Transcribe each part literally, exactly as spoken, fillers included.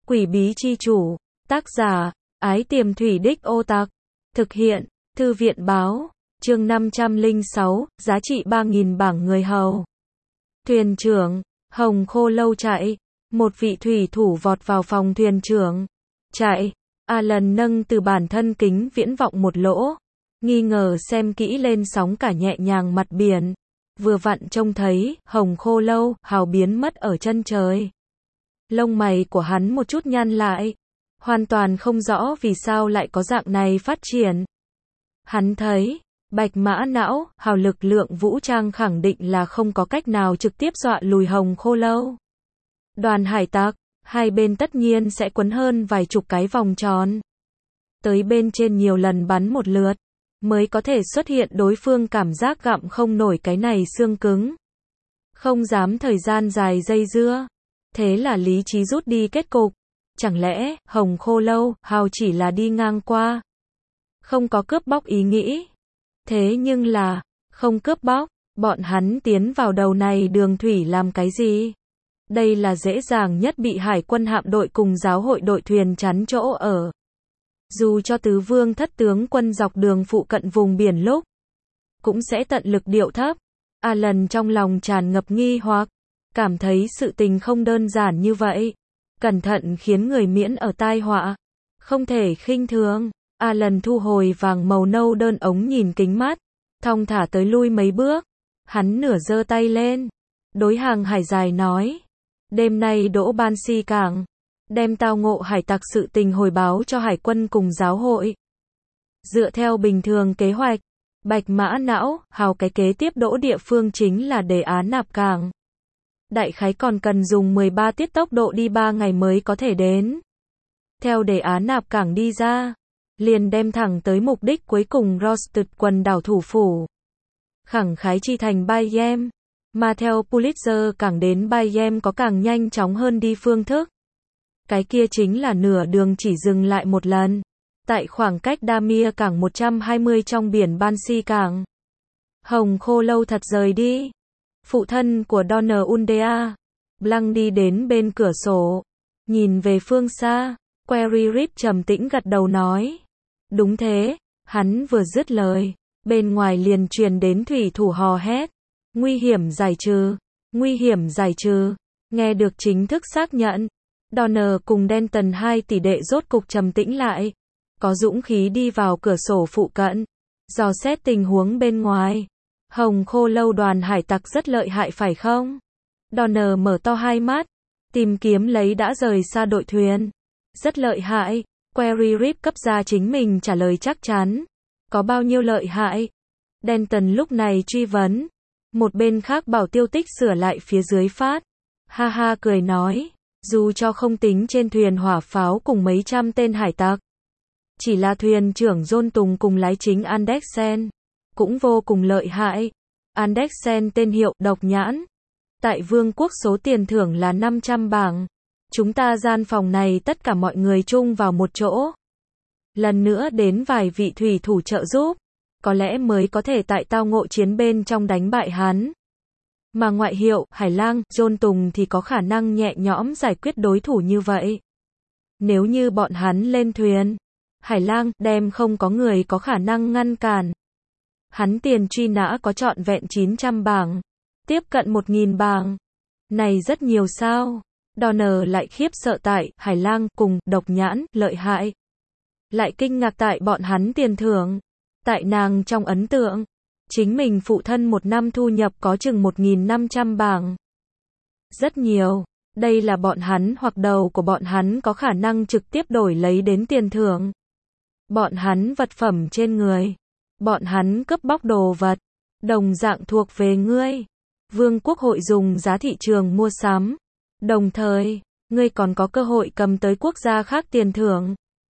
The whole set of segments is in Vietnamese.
Quỷ bí chi chủ. Tác giả, Ái Tiềm Thủy Đích Ô Tạc. Thực hiện, Thư viện báo. Chương năm trăm lẻ sáu, giá trị ba nghìn bảng người hầu. Thuyền trưởng, Hồng Khô Lâu chạy. Một vị thủy thủ vọt vào phòng thuyền trưởng. Chạy. Alan nâng từ bản thân kính viễn vọng một lỗ. Nghi ngờ xem kỹ lên sóng cả nhẹ nhàng mặt biển. Vừa vặn trông thấy, Hồng Khô Lâu, hào biến mất ở chân trời. Lông mày của hắn một chút nhăn lại. Hoàn toàn không rõ vì sao lại có dạng này phát triển. Hắn thấy, Bạch Mã Não, hào lực lượng vũ trang khẳng định là không có cách nào trực tiếp dọa lùi Hồng Khô Lâu. Đoàn hải tặc, hai bên tất nhiên sẽ quấn hơn vài chục cái vòng tròn. Tới bên trên nhiều lần bắn một lượt, mới có thể xuất hiện đối phương cảm giác gặm không nổi cái này xương cứng. Không dám thời gian dài dây dưa. Thế là lý trí rút đi kết cục. Chẳng lẽ, Hồng Khô Lâu, hào chỉ là đi ngang qua. Không có cướp bóc ý nghĩ. Thế nhưng là, không cướp bóc, bọn hắn tiến vào đầu này đường thủy làm cái gì? Đây là dễ dàng nhất bị hải quân hạm đội cùng giáo hội đội thuyền chắn chỗ ở. Dù cho tứ vương thất tướng quân dọc đường phụ cận vùng biển lúc, cũng sẽ tận lực điệu thấp. Alan trong lòng tràn ngập nghi hoặc, cảm thấy sự tình không đơn giản như vậy. Cẩn thận khiến người miễn ở tai họa. Không thể khinh thường. Alan thu hồi vàng màu nâu đơn ống nhìn kính mắt. Thong thả tới lui mấy bước. Hắn nửa giơ tay lên. Đối hàng hải dài nói. Đêm nay đỗ Ban Si cảng. Đem tao ngộ hải tặc sự tình hồi báo cho hải quân cùng giáo hội. Dựa theo bình thường kế hoạch. Bạch Mã Não, hào cái kế tiếp đỗ địa phương chính là đề án nạp cảng. Đại khái còn cần dùng mười ba tiết tốc độ đi ba ngày mới có thể đến. Theo đề án nạp cảng đi ra, liền đem thẳng tới mục đích cuối cùng Rosted quần đảo thủ phủ. Khẳng khái chi thành Bayem. Mà theo Pulitzer cảng đến Bayem có càng nhanh chóng hơn đi phương thức. Cái kia chính là nửa đường chỉ dừng lại một lần. Tại khoảng cách Damir cảng một trăm hai mươi trong biển Ban Si cảng. Hồng Khô Lâu thật rời đi. Phụ thân của Donner Undea, Blanc đi đến bên cửa sổ, nhìn về phương xa, Query Rip trầm tĩnh gật đầu nói. Đúng thế, hắn vừa dứt lời, bên ngoài liền truyền đến thủy thủ hò hét. Nguy hiểm giải trừ, nguy hiểm giải trừ, nghe được chính thức xác nhận. Donner cùng Denton hai tỷ đệ rốt cục trầm tĩnh lại, có dũng khí đi vào cửa sổ phụ cận, dò xét tình huống bên ngoài. Hồng Khô Lâu đoàn hải tặc rất lợi hại phải không? Donner mở to hai mắt, tìm kiếm lấy đã rời xa đội thuyền. Rất lợi hại, Query Rip cấp ra chính mình trả lời chắc chắn. Có bao nhiêu lợi hại? Denton lúc này truy vấn. Một bên khác bảo tiêu tích sửa lại phía dưới phát. Ha ha cười nói, dù cho không tính trên thuyền hỏa pháo cùng mấy trăm tên hải tặc. Chỉ là thuyền trưởng John Tùng cùng lái chính Andersen. Cũng vô cùng lợi hại. Andersen tên hiệu độc nhãn. Tại vương quốc số tiền thưởng là năm trăm bảng. Chúng ta gian phòng này tất cả mọi người chung vào một chỗ. Lần nữa đến vài vị thủy thủ trợ giúp. Có lẽ mới có thể tại tao ngộ chiến bên trong đánh bại hắn. Mà ngoại hiệu, Hải Lang, John Tùng thì có khả năng nhẹ nhõm giải quyết đối thủ như vậy. Nếu như bọn hắn lên thuyền, Hải Lang, đem không có người có khả năng ngăn cản. Hắn tiền truy nã có trọn vẹn chín trăm bảng. Tiếp cận một nghìn bảng. Này rất nhiều sao. Donner lại khiếp sợ tại, Hải Lang, cùng, độc nhãn, lợi hại. Lại kinh ngạc tại bọn hắn tiền thưởng. Tại nàng trong ấn tượng. Chính mình phụ thân một năm thu nhập có chừng một nghìn năm trăm bảng. Rất nhiều. Đây là bọn hắn hoặc đầu của bọn hắn có khả năng trực tiếp đổi lấy đến tiền thưởng. Bọn hắn vật phẩm trên người. Bọn hắn cướp bóc đồ vật. Đồng dạng thuộc về ngươi. Vương quốc hội dùng giá thị trường mua sắm. Đồng thời, ngươi còn có cơ hội cầm tới quốc gia khác tiền thưởng.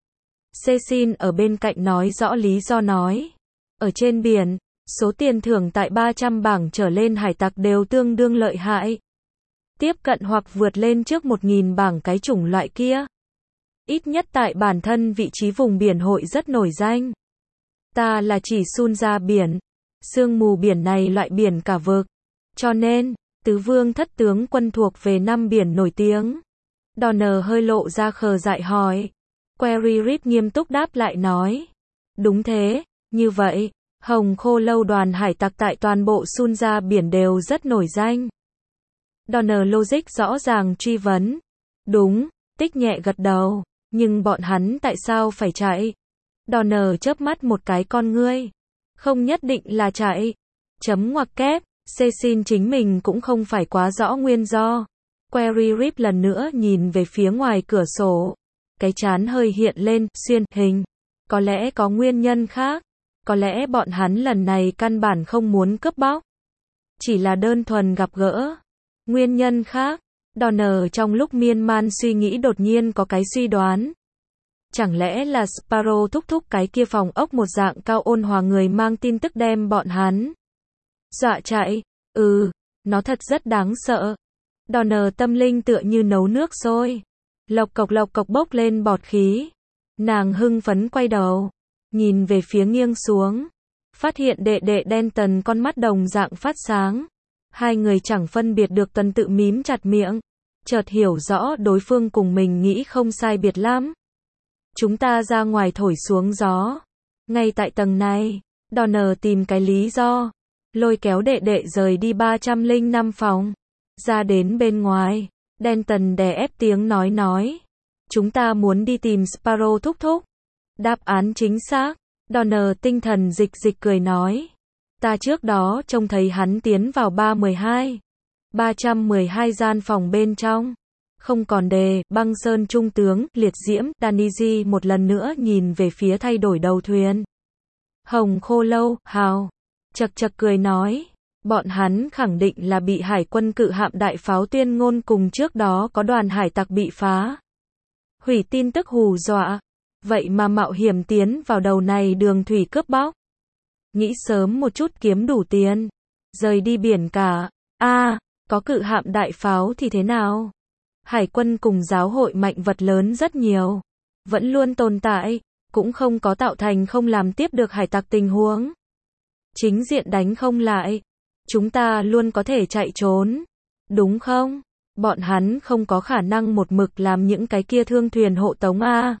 Cecil ở bên cạnh nói rõ lý do nói. Ở trên biển, số tiền thưởng tại ba trăm bảng trở lên hải tặc đều tương đương lợi hại. Tiếp cận hoặc vượt lên trước một nghìn bảng cái chủng loại kia. Ít nhất tại bản thân vị trí vùng biển hội rất nổi danh. Ta là chỉ sun ra biển. Sương mù biển này loại biển cả vực. Cho nên, tứ vương thất tướng quân thuộc về năm biển nổi tiếng. Donner hơi lộ ra khờ dại hỏi. Query Rip nghiêm túc đáp lại nói. Đúng thế, như vậy, Hồng Khô Lâu đoàn hải tặc tại toàn bộ Sunja biển đều rất nổi danh. Donner logic rõ ràng truy vấn. Đúng, Tích nhẹ gật đầu, nhưng bọn hắn tại sao phải chạy? Donner chớp mắt một cái con ngươi. Không nhất định là chạy. Chấm ngoặc kép, Cecil chính mình cũng không phải quá rõ nguyên do. Query Rip lần nữa nhìn về phía ngoài cửa sổ. Cái trán hơi hiện lên, xuyên hình. Có lẽ có nguyên nhân khác. Có lẽ bọn hắn lần này căn bản không muốn cướp bóc. Chỉ là đơn thuần gặp gỡ. Nguyên nhân khác. Donner trong lúc miên man suy nghĩ đột nhiên có cái suy đoán. Chẳng lẽ là Sparrow thúc thúc cái kia phòng ốc một dạng cao ôn hòa người mang tin tức đem bọn hắn dọa chạy? Ừ, nó thật rất đáng sợ. Donner tâm linh tựa như nấu nước sôi. Lộc cộc lộc cộc bốc lên bọt khí. Nàng hưng phấn quay đầu, nhìn về phía nghiêng xuống. Phát hiện đệ đệ Denton con mắt đồng dạng phát sáng. Hai người chẳng phân biệt được Tần tự mím chặt miệng. Chợt hiểu rõ đối phương cùng mình nghĩ không sai biệt lắm. Chúng ta ra ngoài thổi xuống gió. Ngay tại tầng này, Donner tìm cái lý do. Lôi kéo đệ đệ rời đi ba trăm lẻ năm phòng. Ra đến bên ngoài, Denton đè ép tiếng nói nói. Chúng ta muốn đi tìm Sparrow thúc thúc. Đáp án chính xác. Donner tinh thần dịch dịch cười nói. Ta trước đó trông thấy hắn tiến vào ba trăm mười hai. ba trăm mười hai gian phòng bên trong. Không còn đề, băng sơn trung tướng, liệt diễm, Daniji một lần nữa nhìn về phía thay đổi đầu thuyền. Hồng Khô Lâu, hào. Chật chật cười nói. Bọn hắn khẳng định là bị hải quân cự hạm đại pháo tuyên ngôn cùng trước đó có đoàn hải tặc bị phá hủy tin tức hù dọa. Vậy mà mạo hiểm tiến vào đầu này đường thủy cướp bóc. Nghĩ sớm một chút kiếm đủ tiền. Rời đi biển cả. A, à, có cự hạm đại pháo thì thế nào? Hải quân cùng giáo hội mạnh vật lớn rất nhiều. Vẫn luôn tồn tại. Cũng không có tạo thành không làm tiếp được hải tặc tình huống. Chính diện đánh không lại. Chúng ta luôn có thể chạy trốn. Đúng không? Bọn hắn không có khả năng một mực làm những cái kia thương thuyền hộ tống A.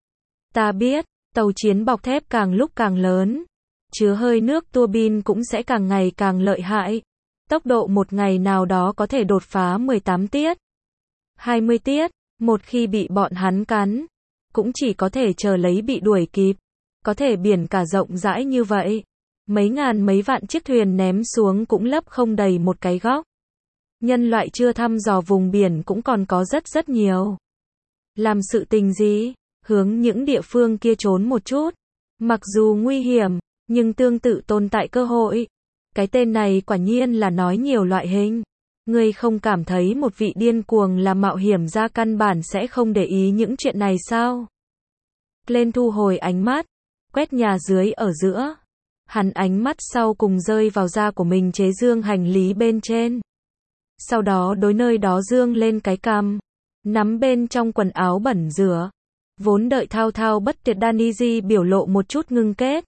Ta biết, tàu chiến bọc thép càng lúc càng lớn. Chứa hơi nước tua bin cũng sẽ càng ngày càng lợi hại. Tốc độ một ngày nào đó có thể đột phá mười tám tiết. hai mươi tiết. Một khi bị bọn hắn cắn. Cũng chỉ có thể chờ lấy bị đuổi kịp. Có thể biển cả rộng rãi như vậy. Mấy ngàn mấy vạn chiếc thuyền ném xuống cũng lấp không đầy một cái góc. Nhân loại chưa thăm dò vùng biển cũng còn có rất rất nhiều. Làm sự tình gì? Hướng những địa phương kia trốn một chút. Mặc dù nguy hiểm, nhưng tương tự tồn tại cơ hội. Cái tên này quả nhiên là nói nhiều loại hình. Ngươi không cảm thấy một vị điên cuồng là mạo hiểm ra căn bản sẽ không để ý những chuyện này sao? Lên thu hồi ánh mắt, quét nhà dưới ở giữa. Hắn ánh mắt sau cùng rơi vào da của mình chế dương hành lý bên trên. Sau đó đối nơi đó dương lên cái cằm, nắm bên trong quần áo bẩn rửa. Vốn đợi thao thao bất tuyệt Daniji biểu lộ một chút ngưng kết.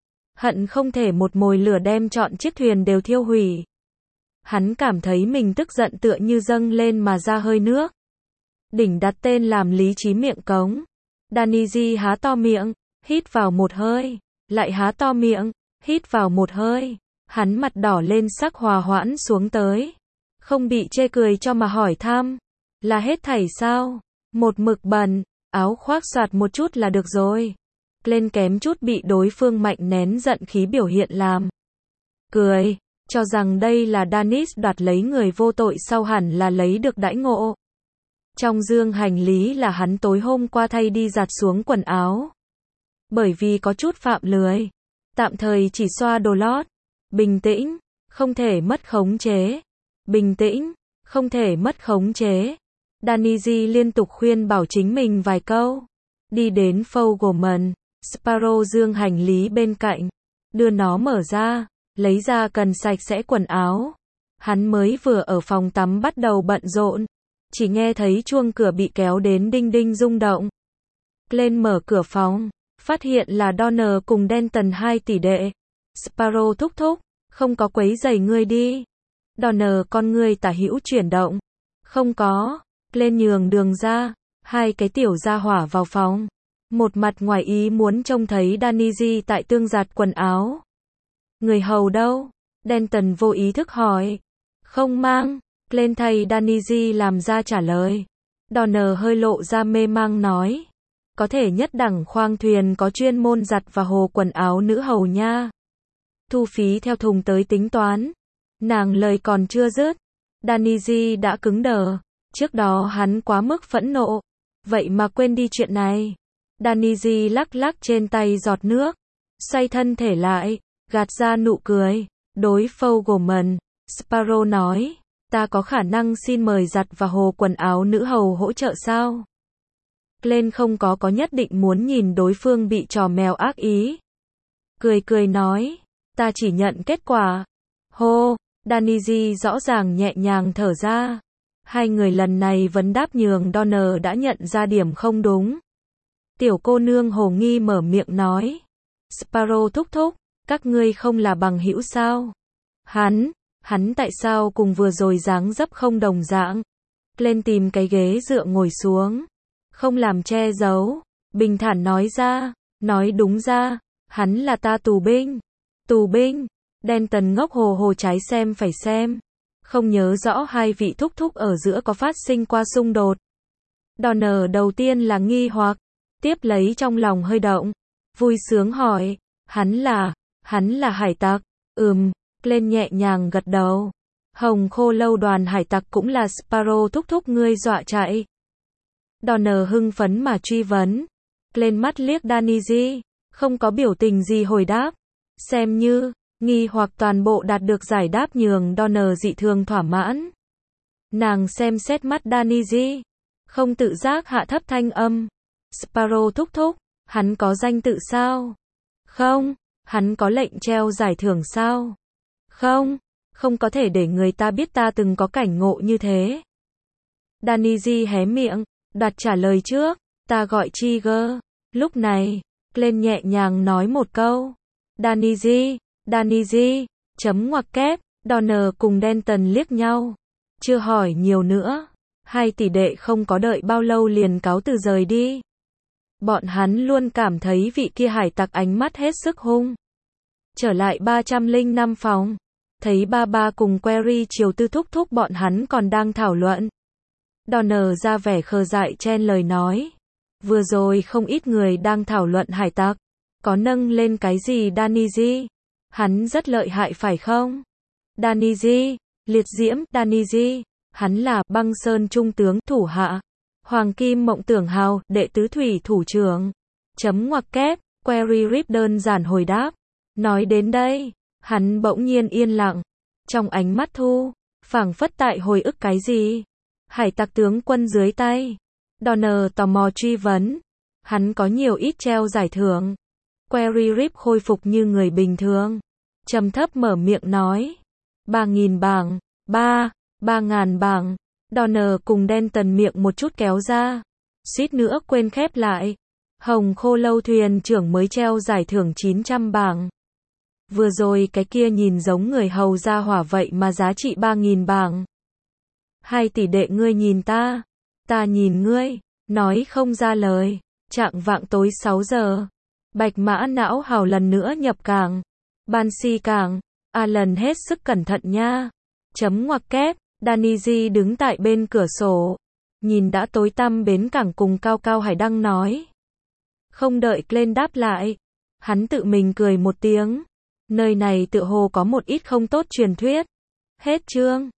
Hận không thể một mồi lửa đem trọn chiếc thuyền đều thiêu hủy. Hắn cảm thấy mình tức giận tựa như dâng lên mà ra hơi nước. Đỉnh đặt tên làm lý trí miệng cống. Daniji há to miệng, hít vào một hơi, lại há to miệng, hít vào một hơi. Hắn mặt đỏ lên sắc hòa hoãn xuống tới. Không bị chê cười cho mà hỏi thăm. Là hết thảy sao? Một mực bẩn, áo khoác soạt một chút là được rồi. Lên kém chút bị đối phương mạnh nén giận khí biểu hiện làm. Cười, cho rằng đây là Danis đoạt lấy người vô tội sau hẳn là lấy được đãi ngộ. Trong dương hành lý là hắn tối hôm qua thay đi giặt xuống quần áo. Bởi vì có chút phạm lười. Tạm thời chỉ xoa đồ lót. Bình tĩnh, không thể mất khống chế. Bình tĩnh, không thể mất khống chế. Daniji liên tục khuyên bảo chính mình vài câu. Đi đến Fogelman, Sparrow dương hành lý bên cạnh. Đưa nó mở ra, lấy ra cần sạch sẽ quần áo. Hắn mới vừa ở phòng tắm bắt đầu bận rộn. Chỉ nghe thấy chuông cửa bị kéo đến đinh đinh rung động. Lên mở cửa phòng, phát hiện là Donner cùng Denton hai tỷ đệ. Sparrow thúc thúc, không có quấy rầy ngươi đi. Donner con ngươi tả hữu chuyển động. Không có. Lên nhường đường ra, hai cái tiểu gia hỏa vào phòng. Một mặt ngoài ý muốn trông thấy Danny tại tương giặt quần áo. Người hầu đâu? Denton vô ý thức hỏi. Không mang. Lên thay Danny làm ra trả lời. Donner hơi lộ ra mê mang nói. Có thể nhất đẳng khoang thuyền có chuyên môn giặt và hồ quần áo nữ hầu nha. Thu phí theo thùng tới tính toán. Nàng lời còn chưa dứt. Danny đã cứng đờ. Trước đó hắn quá mức phẫn nộ. Vậy mà quên đi chuyện này. Danny lắc lắc trên tay giọt nước. Xoay thân thể lại. Gạt ra nụ cười. Đối Fogelman, Sparrow nói. Ta có khả năng xin mời giặt và hồ quần áo nữ hầu hỗ trợ sao? Lên không có có nhất định muốn nhìn đối phương bị trò mèo ác ý. Cười cười nói. Ta chỉ nhận kết quả. Hô, Danny rõ ràng nhẹ nhàng thở ra. Hai người lần này vấn đáp nhường Donner đã nhận ra điểm không đúng. Tiểu cô nương hồ nghi mở miệng nói. Sparrow thúc thúc, các ngươi không là bằng hữu sao? Hắn, hắn tại sao cùng vừa rồi dáng dấp không đồng dạng? Lên tìm cái ghế dựa ngồi xuống. Không làm che giấu. Bình thản nói ra. Nói đúng ra. Hắn là ta tù binh. Tù binh. Denton ngốc hồ hồ trái xem phải xem. Không nhớ rõ hai vị thúc thúc ở giữa có phát sinh qua xung đột. Donner đầu tiên là nghi hoặc. Tiếp lấy trong lòng hơi động. Vui sướng hỏi. Hắn là, hắn là hải tặc. Ừm, lên nhẹ nhàng gật đầu. Hồng khô lâu đoàn hải tặc cũng là Sparrow thúc thúc ngươi dọa chạy. Donner hưng phấn mà truy vấn. Lên mắt liếc Danny, không có biểu tình gì hồi đáp. Xem như, nghi hoặc toàn bộ đạt được giải đáp nhường Donner dị thường thỏa mãn. Nàng xem xét mắt Danny, không tự giác hạ thấp thanh âm. Sparrow thúc thúc, hắn có danh tự sao? Không. Hắn có lệnh treo giải thưởng sao? Không. Không có thể để người ta biết ta từng có cảnh ngộ như thế. Danny hé miệng, đặt trả lời trước. Ta gọi Trigger. Lúc này, lên nhẹ nhàng nói một câu. Danny, Danny, chấm ngoặc kép. Donner cùng Denton liếc nhau. Chưa hỏi nhiều nữa. Hai tỷ đệ không có đợi bao lâu liền cáo từ rời đi. Bọn hắn luôn cảm thấy vị kia hải tặc ánh mắt hết sức hung. Trở lại ba trăm lẻ năm phòng. Thấy ba ba cùng Query chiều tư thúc thúc bọn hắn còn đang thảo luận. Donner ra vẻ khờ dại chen lời nói. Vừa rồi không ít người đang thảo luận hải tặc. Có nâng lên cái gì Danny? Hắn rất lợi hại phải không? Danny, liệt diễm, Danny, hắn là băng sơn trung tướng thủ hạ. Hoàng kim mộng tưởng hào, đệ tứ thủy thủ trưởng. Chấm ngoặc kép, Query Rip đơn giản hồi đáp. Nói đến đây, hắn bỗng nhiên yên lặng. Trong ánh mắt thu, phảng phất tại hồi ức cái gì? Hải tặc tướng quân dưới tay. Donner tò mò truy vấn. Hắn có nhiều ít treo giải thưởng. Query Rip khôi phục như người bình thường. Trầm thấp mở miệng nói. Ba nghìn bảng. Ba. Ba ngàn bảng. Donner cùng Denton miệng một chút kéo ra. Suýt nữa quên khép lại. Hồng khô lâu thuyền trưởng mới treo giải thưởng chín trăm bảng. Vừa rồi cái kia nhìn giống người hầu ra hỏa vậy mà giá trị ba nghìn bảng. Hai tỷ đệ ngươi nhìn ta. Ta nhìn ngươi. Nói không ra lời. Trạng vạng tối sáu giờ. Bạch mã não hào lần nữa nhập cảng. Banshee cảng. Alan hết sức cẩn thận nha. Chấm ngoặc kép. Danny đứng tại bên cửa sổ. Nhìn đã tối tăm bến cảng cùng cao cao hải đăng nói. Không đợi Glenn đáp lại. Hắn tự mình cười một tiếng. Nơi này tựa hồ có một ít không tốt truyền thuyết. Hết chương.